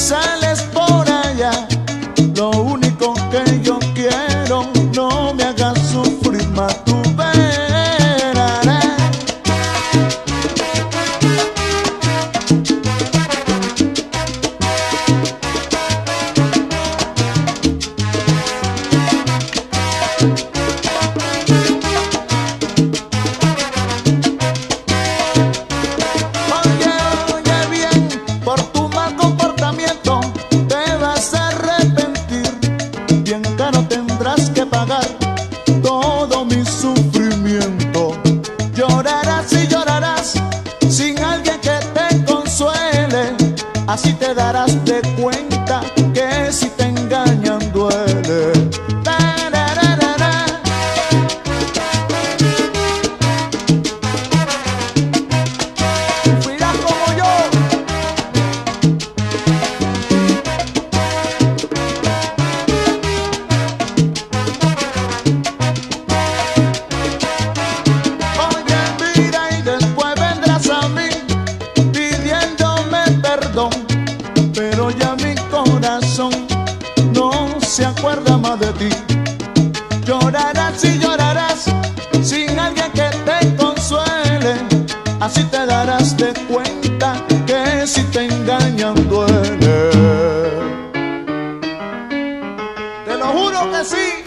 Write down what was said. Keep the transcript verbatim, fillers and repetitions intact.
sales por allá. Lo único que yo quiero, no me hagas sufrir más, tú verás. Tendrás que pagar todo mi sufrimiento. Llorarás y llorarás sin alguien que te consuele. Así te darás de cuenta que si te engañan duele. Sufrirás como yo. Pero ya mi corazón no se acuerda más de ti. Llorarás y llorarás sin alguien que te consuele. Así te darás de cuenta que si te engañan duele. Te lo juro que sí.